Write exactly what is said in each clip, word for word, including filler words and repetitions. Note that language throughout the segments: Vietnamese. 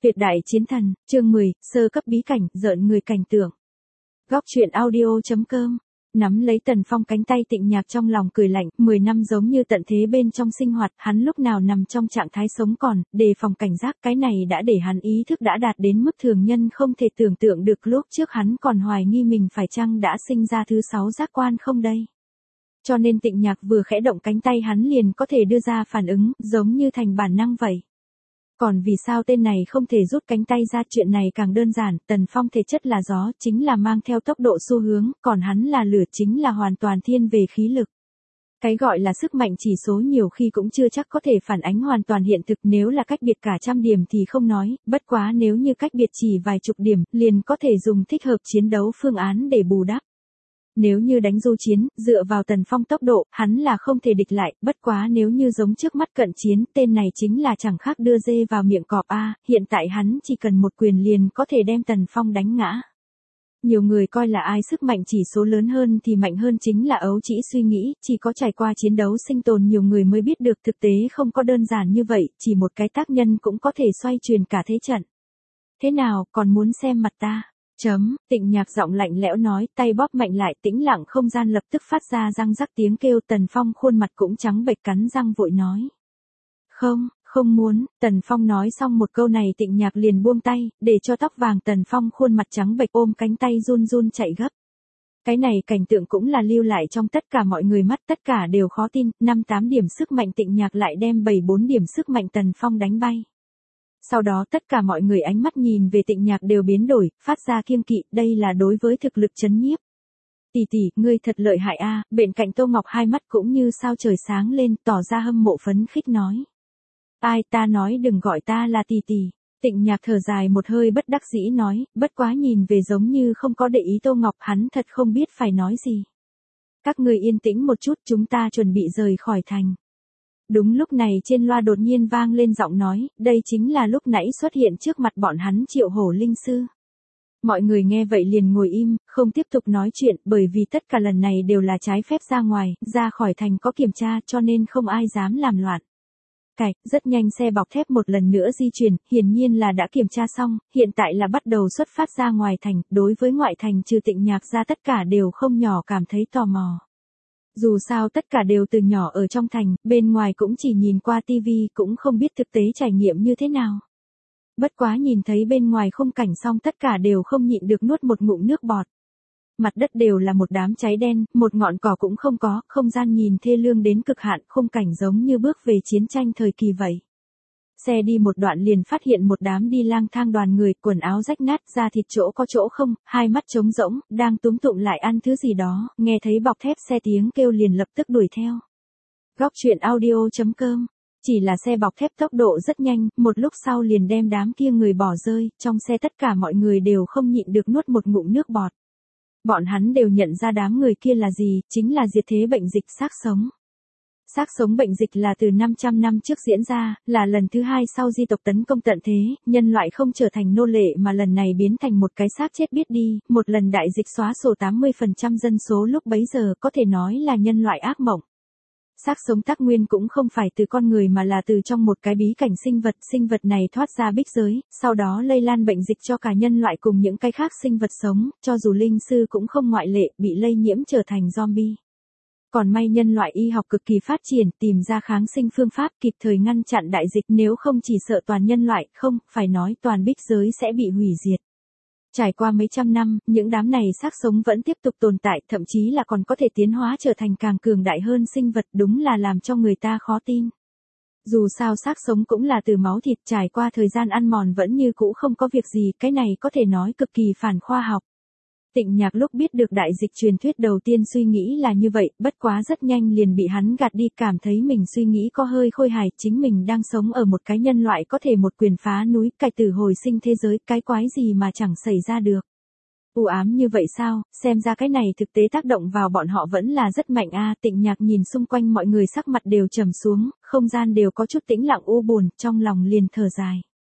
Tuyệt đại chiến thần, chương mười, sơ cấp bí cảnh, rợn người cảnh tượng. Góc truyện audio.com. Nắm lấy Tần Phong cánh tay Tịnh Nhạc trong lòng cười lạnh, mười năm giống như tận thế bên trong sinh hoạt, hắn lúc nào nằm trong trạng thái sống còn, đề phòng cảnh giác, cái này đã để hắn ý thức đã đạt đến mức thường nhân không thể tưởng tượng được. Lúc trước hắn còn hoài nghi mình phải chăng đã sinh ra thứ sáu giác quan không đây. Cho nên Tịnh Nhạc vừa khẽ động cánh tay hắn liền có thể đưa ra phản ứng, giống như thành bản năng vậy. Còn vì sao tên này không thể rút cánh tay ra, chuyện này càng đơn giản, Tần Phong thể chất là gió, chính là mang theo tốc độ xu hướng, còn hắn là lửa, chính là hoàn toàn thiên về khí lực. Cái gọi là sức mạnh chỉ số nhiều khi cũng chưa chắc có thể phản ánh hoàn toàn hiện thực, nếu là cách biệt cả trăm điểm thì không nói, bất quá nếu như cách biệt chỉ vài chục điểm, liền có thể dùng thích hợp chiến đấu phương án để bù đắp. Nếu như đánh du chiến, dựa vào Tần Phong tốc độ, hắn là không thể địch lại, bất quá nếu như giống trước mắt cận chiến, tên này chính là chẳng khác đưa dê vào miệng cọp a, hiện tại hắn chỉ cần một quyền liền có thể đem Tần Phong đánh ngã. Nhiều người coi là ai sức mạnh chỉ số lớn hơn thì mạnh hơn chính là ấu trĩ suy nghĩ, chỉ có trải qua chiến đấu sinh tồn nhiều người mới biết được thực tế không có đơn giản như vậy, chỉ một cái tác nhân cũng có thể xoay chuyển cả thế trận. Thế nào, còn muốn xem mặt ta? Chấm, Tịnh Nhạc giọng lạnh lẽo nói, tay bóp mạnh lại, tĩnh lặng không gian lập tức phát ra răng rắc tiếng kêu. Tần Phong khuôn mặt cũng trắng bệch, cắn răng vội nói. Không, không muốn. Tần Phong nói xong một câu này Tịnh Nhạc liền buông tay, để cho tóc vàng Tần Phong khuôn mặt trắng bệch ôm cánh tay run run chạy gấp. Cái này cảnh tượng cũng là lưu lại trong tất cả mọi người mắt, tất cả đều khó tin, năm tám điểm sức mạnh Tịnh Nhạc lại đem bảy bốn điểm sức mạnh Tần Phong đánh bay. Sau đó tất cả mọi người ánh mắt nhìn về Tịnh Nhạc đều biến đổi, phát ra kiêng kỵ, đây là đối với thực lực trấn nhiếp. Tỷ tỷ, ngươi thật lợi hại a. Bên cạnh Tô Ngọc hai mắt cũng như sao trời sáng lên, tỏ ra hâm mộ phấn khích nói. Ai, ta nói đừng gọi ta là tỷ tỷ. Tịnh Nhạc thở dài một hơi bất đắc dĩ nói, bất quá nhìn về giống như không có để ý Tô Ngọc, hắn thật không biết phải nói gì. Các ngươi yên tĩnh một chút, chúng ta chuẩn bị rời khỏi thành. Đúng lúc này trên loa đột nhiên vang lên giọng nói, đây chính là lúc nãy xuất hiện trước mặt bọn hắn Triệu Hổ Linh Sư. Mọi người nghe vậy liền ngồi im, không tiếp tục nói chuyện, bởi vì tất cả lần này đều là trái phép ra ngoài, ra khỏi thành có kiểm tra cho nên không ai dám làm loạn. Cạch, rất nhanh xe bọc thép một lần nữa di chuyển, hiển nhiên là đã kiểm tra xong, hiện tại là bắt đầu xuất phát ra ngoài thành, đối với ngoại thành trừ Tịnh Nhạc ra tất cả đều không nhỏ cảm thấy tò mò. Dù sao tất cả đều từ nhỏ ở trong thành, bên ngoài cũng chỉ nhìn qua tivi, cũng không biết thực tế trải nghiệm như thế nào. Bất quá nhìn thấy bên ngoài khung cảnh xong tất cả đều không nhịn được nuốt một ngụm nước bọt. Mặt đất đều là một đám cháy đen, một ngọn cỏ cũng không có, không gian nhìn thê lương đến cực hạn, khung cảnh giống như bước về chiến tranh thời kỳ vậy. Xe đi một đoạn liền phát hiện một đám đi lang thang đoàn người, quần áo rách nát, da thịt chỗ có chỗ không, hai mắt trống rỗng, đang túm tụm lại ăn thứ gì đó, nghe thấy bọc thép xe tiếng kêu liền lập tức đuổi theo. Góc truyện audio.com. Chỉ là xe bọc thép tốc độ rất nhanh, một lúc sau liền đem đám kia người bỏ rơi, trong xe tất cả mọi người đều không nhịn được nuốt một ngụm nước bọt. Bọn hắn đều nhận ra đám người kia là gì, chính là diệt thế bệnh dịch xác sống. Xác sống bệnh dịch là từ năm trăm năm trước diễn ra, là lần thứ hai sau di tộc tấn công tận thế, nhân loại không trở thành nô lệ mà lần này biến thành một cái xác chết biết đi, một lần đại dịch xóa sổ tám mươi phần trăm dân số lúc bấy giờ có thể nói là nhân loại ác mộng. Xác sống tác nguyên cũng không phải từ con người mà là từ trong một cái bí cảnh sinh vật, sinh vật này thoát ra bích giới, sau đó lây lan bệnh dịch cho cả nhân loại cùng những cái khác sinh vật sống, cho dù linh sư cũng không ngoại lệ, bị lây nhiễm trở thành zombie. Còn may nhân loại y học cực kỳ phát triển, tìm ra kháng sinh phương pháp kịp thời ngăn chặn đại dịch, nếu không chỉ sợ toàn nhân loại, không, phải nói toàn bích giới sẽ bị hủy diệt. Trải qua mấy trăm năm, những đám này xác sống vẫn tiếp tục tồn tại, thậm chí là còn có thể tiến hóa trở thành càng cường đại hơn sinh vật, đúng là làm cho người ta khó tin. Dù sao xác sống cũng là từ máu thịt, trải qua thời gian ăn mòn vẫn như cũ không có việc gì, cái này có thể nói cực kỳ phản khoa học. Tịnh Nhạc lúc biết được đại dịch truyền thuyết đầu tiên suy nghĩ là như vậy, bất quá rất nhanh liền bị hắn gạt đi, cảm thấy mình suy nghĩ có hơi khôi hài, chính mình đang sống ở một cái nhân loại có thể một quyền phá núi, cải tử hồi sinh thế giới, cái quái gì mà chẳng xảy ra được. U ám như vậy sao, xem ra cái này thực tế tác động vào bọn họ vẫn là rất mạnh a. Tịnh Nhạc nhìn xung quanh mọi người sắc mặt đều trầm xuống, không gian đều có chút tĩnh lặng u buồn, trong lòng liền thở dài.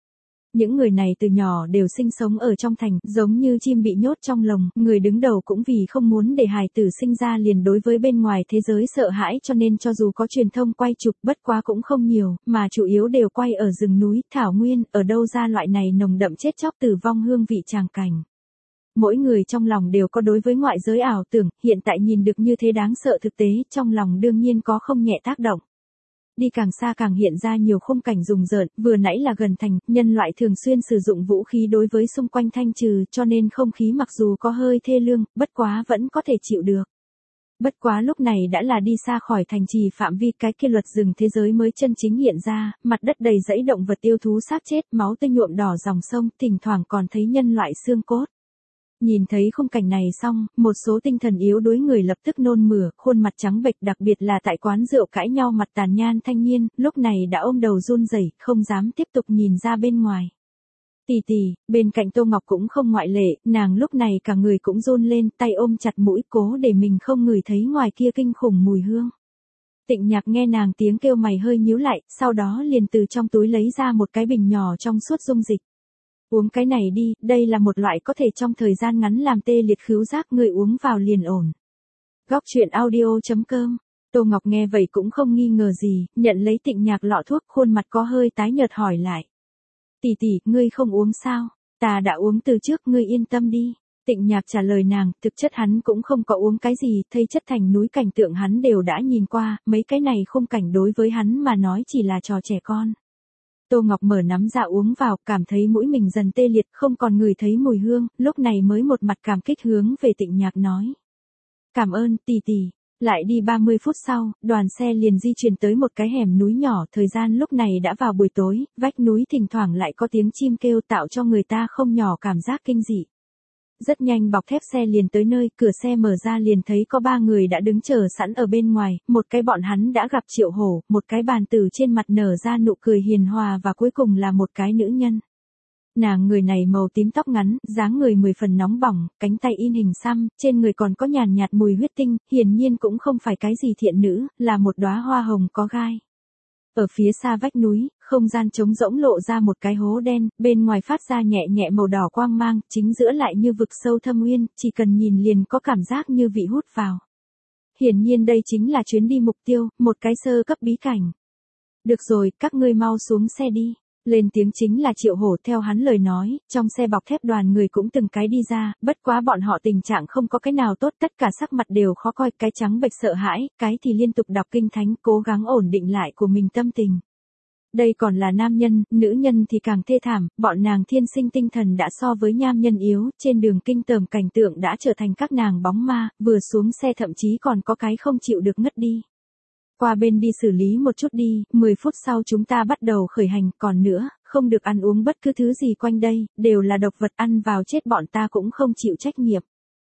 Những người này từ nhỏ đều sinh sống ở trong thành, giống như chim bị nhốt trong lồng, người đứng đầu cũng vì không muốn để hài tử sinh ra liền đối với bên ngoài thế giới sợ hãi cho nên cho dù có truyền thông quay chụp bất quá cũng không nhiều, mà chủ yếu đều quay ở rừng núi, thảo nguyên, ở đâu ra loại này nồng đậm chết chóc tử vong hương vị tràng cảnh. Mỗi người trong lòng đều có đối với ngoại giới ảo tưởng, hiện tại nhìn được như thế đáng sợ thực tế, trong lòng đương nhiên có không nhẹ tác động. Đi càng xa càng hiện ra nhiều khung cảnh rùng rợn, vừa nãy là gần thành, nhân loại thường xuyên sử dụng vũ khí đối với xung quanh thanh trừ, cho nên không khí mặc dù có hơi thê lương, bất quá vẫn có thể chịu được. Bất quá lúc này đã là đi xa khỏi thành trì phạm vi, cái kia luật rừng thế giới mới chân chính hiện ra, mặt đất đầy dẫy động vật yêu thú xác chết, máu tươi nhuộm đỏ dòng sông, thỉnh thoảng còn thấy nhân loại xương cốt. Nhìn thấy khung cảnh này xong, một số tinh thần yếu đuối người lập tức nôn mửa, khuôn mặt trắng bệch, đặc biệt là tại quán rượu cãi nhau mặt tàn nhan thanh niên, lúc này đã ôm đầu run rẩy, không dám tiếp tục nhìn ra bên ngoài. Tì tì, bên cạnh Tô Ngọc cũng không ngoại lệ, nàng lúc này cả người cũng run lên, tay ôm chặt mũi cố để mình không ngửi thấy ngoài kia kinh khủng mùi hương. Tịnh Nhạc nghe nàng tiếng kêu mày hơi nhíu lại, sau đó liền từ trong túi lấy ra một cái bình nhỏ trong suốt dung dịch. Uống cái này đi, đây là một loại có thể trong thời gian ngắn làm tê liệt khứu giác, người uống vào liền ổn. Góc truyện audio chấm com. Tô Ngọc nghe vậy cũng không nghi ngờ gì, nhận lấy Tịnh Nhạc lọ thuốc, khuôn mặt có hơi tái nhợt hỏi lại. Tỷ tỷ, ngươi không uống sao? Ta đã uống từ trước, ngươi yên tâm đi. Tịnh Nhạc trả lời nàng, thực chất hắn cũng không có uống cái gì, thây chất thành núi cảnh tượng hắn đều đã nhìn qua, mấy cái này khung cảnh đối với hắn mà nói chỉ là trò trẻ con. Tô Ngọc mở nắm ra uống vào, cảm thấy mũi mình dần tê liệt, không còn ngửi thấy mùi hương, lúc này mới một mặt cảm kích hướng về Tịnh Nhạc nói. Cảm ơn, tỷ tỷ. Lại đi ba mươi phút sau, đoàn xe liền di chuyển tới một cái hẻm núi nhỏ, thời gian lúc này đã vào buổi tối, vách núi thỉnh thoảng lại có tiếng chim kêu tạo cho người ta không nhỏ cảm giác kinh dị. Rất nhanh bọc thép xe liền tới nơi, cửa xe mở ra liền thấy có ba người đã đứng chờ sẵn ở bên ngoài, một cái bọn hắn đã gặp Triệu Hổ, một cái bàn tử trên mặt nở ra nụ cười hiền hòa và cuối cùng là một cái nữ nhân. Nàng người này màu tím tóc ngắn, dáng người mười phần nóng bỏng, cánh tay in hình xăm, trên người còn có nhàn nhạt mùi huyết tinh, hiển nhiên cũng không phải cái gì thiện nữ, là một đóa hoa hồng có gai. Ở phía xa vách núi, không gian trống rỗng lộ ra một cái hố đen, bên ngoài phát ra nhẹ nhẹ màu đỏ quang mang, chính giữa lại như vực sâu thâm uyên, chỉ cần nhìn liền có cảm giác như bị hút vào. Hiển nhiên đây chính là chuyến đi mục tiêu, một cái sơ cấp bí cảnh. Được rồi, các ngươi mau xuống xe đi. Lên tiếng chính là Triệu Hổ, theo hắn lời nói, trong xe bọc thép đoàn người cũng từng cái đi ra, bất quá bọn họ tình trạng không có cái nào tốt, tất cả sắc mặt đều khó coi, cái trắng bệch sợ hãi, cái thì liên tục đọc kinh thánh, cố gắng ổn định lại của mình tâm tình. Đây còn là nam nhân, nữ nhân thì càng thê thảm, bọn nàng thiên sinh tinh thần đã so với nam nhân yếu, trên đường kinh tởm cảnh tượng đã trở thành các nàng bóng ma, vừa xuống xe thậm chí còn có cái không chịu được ngất đi. Qua bên đi xử lý một chút đi, mười phút sau chúng ta bắt đầu khởi hành, còn nữa, không được ăn uống bất cứ thứ gì quanh đây, đều là độc vật, ăn vào chết bọn ta cũng không chịu trách nhiệm.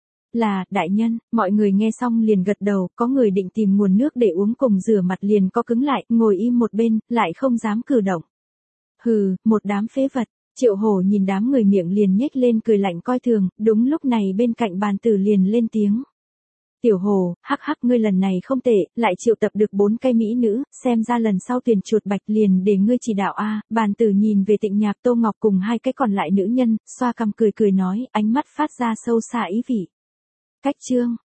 Là, đại nhân, mọi người nghe xong liền gật đầu, có người định tìm nguồn nước để uống cùng rửa mặt liền có cứng lại, ngồi im một bên, lại không dám cử động. Hừ, một đám phế vật. Triệu Hổ nhìn đám người miệng liền nhếch lên cười lạnh coi thường, đúng lúc này bên cạnh bàn tử liền lên tiếng. Tiểu Hồ, hắc hắc ngươi lần này không tệ, lại triệu tập được bốn cây mỹ nữ, xem ra lần sau tuyển chuột bạch liền để ngươi chỉ đạo a. Bàn tử nhìn về Tịnh Nhạc, Tô Ngọc cùng hai cái còn lại nữ nhân, xoa cằm cười cười nói, ánh mắt phát ra sâu xa ý vị. Cách chương